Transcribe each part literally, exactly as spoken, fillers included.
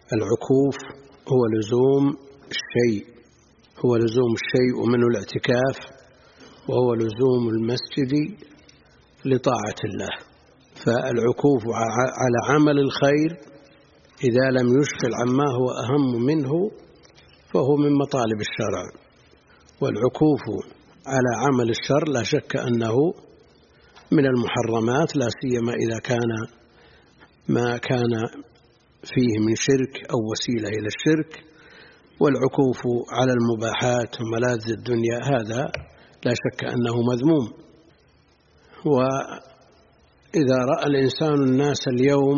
العكوف هو لزوم الشيء هو لزوم الشيء ومنه الاعتكاف، وهو لزوم المسجد لطاعة الله. فالعكوف على عمل الخير إذا لم يشغل عما هو أهم منه فهو من مطالب الشرع، والعكوف على عمل الشر لا شك أنه من المحرمات، لا سيما إذا كان ما كان فيه من شرك أو وسيلة إلى الشرك. والعكوف على المباحات وملاذ الدنيا هذا لا شك أنه مذموم. وإذا رأى الإنسان الناس اليوم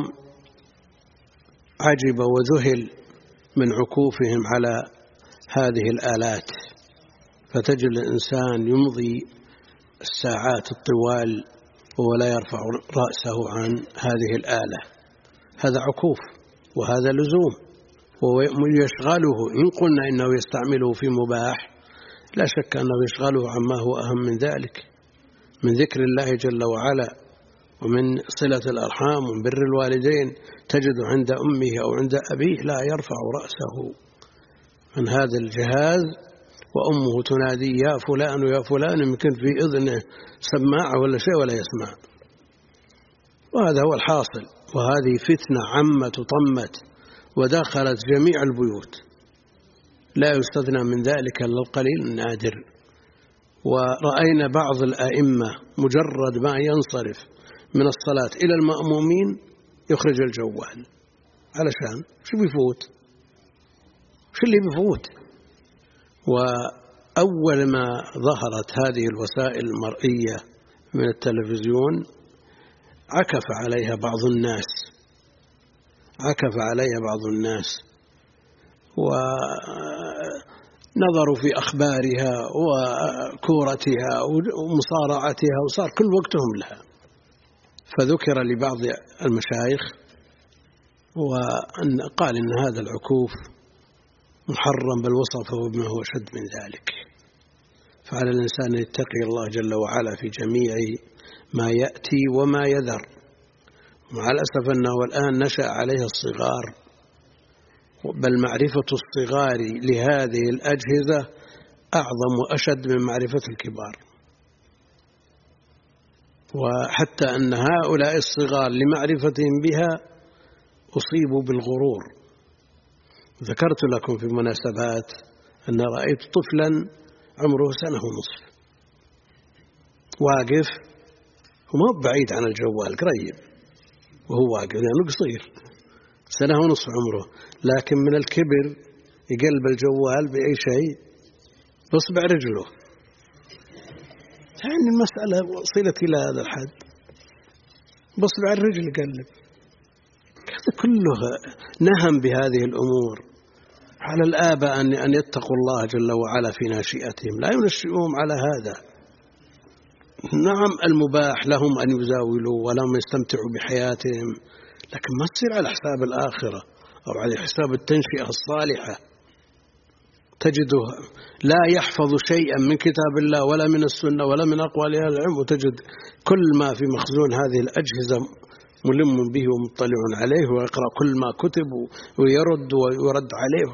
عجب وذهل من عكوفهم على هذه الآلات، فتجد الإنسان يمضي الساعات الطوال ولا يرفع رأسه عن هذه الآلة. هذا عكوف وهذا لزوم ويشغله. إن قلنا إنه يستعمله في مباح لا شك أنه يشغله عما هو أهم من ذلك، من ذكر الله جل وعلا ومن صلة الأرحام ومن بر الوالدين. تجد عند أمه أو عند أبيه لا يرفع رأسه عن هذا الجهاز، وأمه تنادي يا فلان ويا فلان، يمكن في إذنه سماعة ولا شيء ولا يسمع. وهذا هو الحاصل. وهذه فتنة عمت وطمت ودخلت جميع البيوت، لا يستثنى من ذلك إلا القليل النادر. ورأينا بعض الأئمة مجرد ما ينصرف من الصلاة إلى المأمومين يخرج الجوال. علشان شو بيفوت؟ شو اللي بيفوت؟ وأول ما ظهرت هذه الوسائل المرئية من التلفزيون عكف عليها بعض الناس عكف عليها بعض الناس ونظروا في أخبارها وكورتها ومصارعتها، وصار كل وقتهم لها. فذكر لبعض المشايخ وقال إن هذا العكوف محرم، بل وصفه بما هو شد من ذلك. فعلى الإنسان أن يتقي الله جل وعلا في جميع ما يأتي وما يذر. مع الأسف أنه الآن نشأ عليه الصغار، بل معرفة الصغار لهذه الأجهزة أعظم وأشد من معرفة الكبار. وحتى أن هؤلاء الصغار لمعرفتهم بها أصيبوا بالغرور. ذكرت لكم في مناسبات أن رأيت طفلا عمره سنة ونصف واقف، وما بعيد عن الجوال قريب، وهو واقف لأنه قصير سنة ونصف عمره، لكن من الكبر يقلب الجوال بأي شيء بصبع رجله. يعني المسألة وصلت إلى هذا الحد، بصبع الرجل يقلب. هذا كله نهم بهذه الأمور. على الآباء أن يتقوا الله جل وعلا في ناشئتهم، لا ينشئهم على هذا. نعم المباح لهم أن يزاولوا ولهم يستمتعوا بحياتهم، لكن ما تصير على حساب الآخرة أو على حساب التنشئة الصالحة. تجده لا يحفظ شيئا من كتاب الله ولا من السنة ولا من أقوال أهل العلم، وتجد كل ما في مخزون هذه الأجهزة ملم به ومطلع عليه، ويقرأ كل ما كتب ويرد ويرد عليه.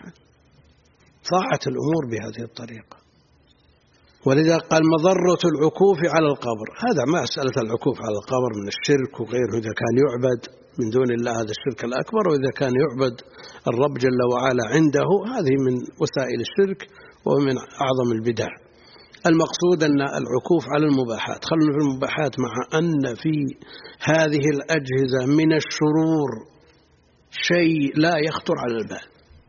ضاعت الأمور بهذه الطريقة. ولذا قال مضرة العكوف على القبر. هذا ما مسألة العكوف على القبر من الشرك وغيره، إذا كان يعبد من دون الله هذا الشرك الأكبر، وإذا كان يعبد الرب جل وعلا عنده هذه من وسائل الشرك ومن أعظم البدع. المقصود أن العكوف على المباحات. خلونا في المباحات، مع أن في هذه الأجهزة من الشرور شيء لا يخطر على البال،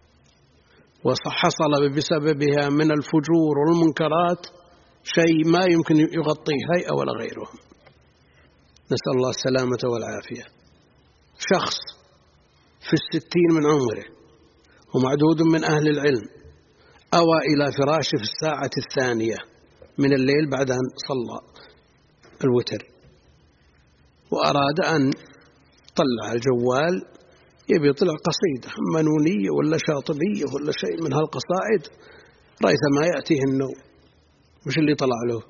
وحصل بسببها من الفجور والمنكرات شيء ما يمكن يغطيه هيئة ولا غيرهم. نسأل الله السلامة والعافية. شخص في الستين من عمره ومعدود من أهل العلم أوى إلى فراشه في الساعة الثانية من الليل بعد أن صلى الوتر، وأراد أن طلع الجوال يبي يطلع قصيدة منونية ولا شاطبية ولا شيء من هالقصائد، رأيت ما يأتيه النوم. مش اللي طلع له؟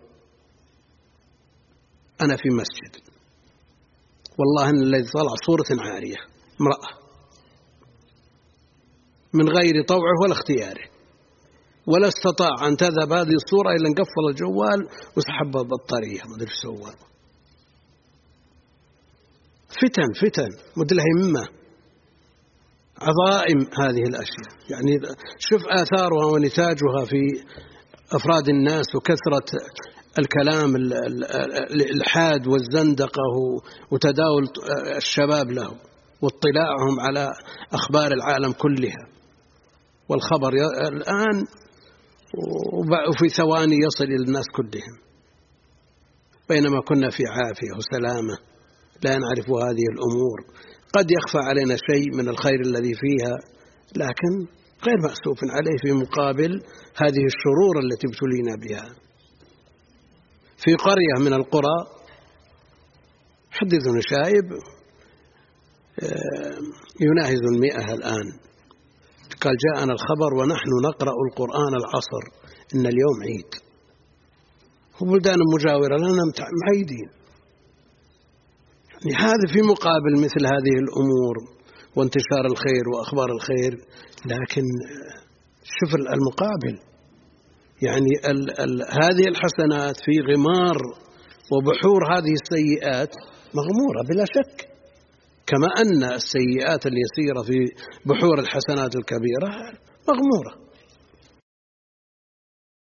أنا في مسجد والله أن الذي طلع صورة عارية، امرأة من غير طوعه ولا اختياره، ولا استطاع أن تذهب هذه الصورة إلا أن قفل الجوال وسحب البطارية ما أدري ايش سوى. فتن فتن مدلهمة عظائم هذه الأشياء. يعني شوف آثارها ونتاجها في أفراد الناس، وكثرة الكلام الإلحاد والزندقة وتداول الشباب له واطلاعهم على أخبار العالم كلها، والخبر الآن وفي ثواني يصل إلى الناس كلهم، بينما كنا في عافية وسلامة لا نعرف هذه الأمور. قد يخفى علينا شيء من الخير الذي فيها، لكن غير مأسوف عليه في مقابل هذه الشرور التي ابتلينا بها. في قرية من القرى حدثنا شايب يناهز المئة الآن، قال جاءنا الخبر ونحن نقرأ القرآن العصر إن اليوم عيد، وبلدان مجاورة لنا معيدين. يعني هذا في مقابل مثل هذه الأمور وانتشار الخير وأخبار الخير، لكن شوف المقابل. يعني ال ال هذه الحسنات في غمار وبحور هذه السيئات مغمورة بلا شك، كما أن السيئات اليسيرة في بحور الحسنات الكبيرة مغمورة.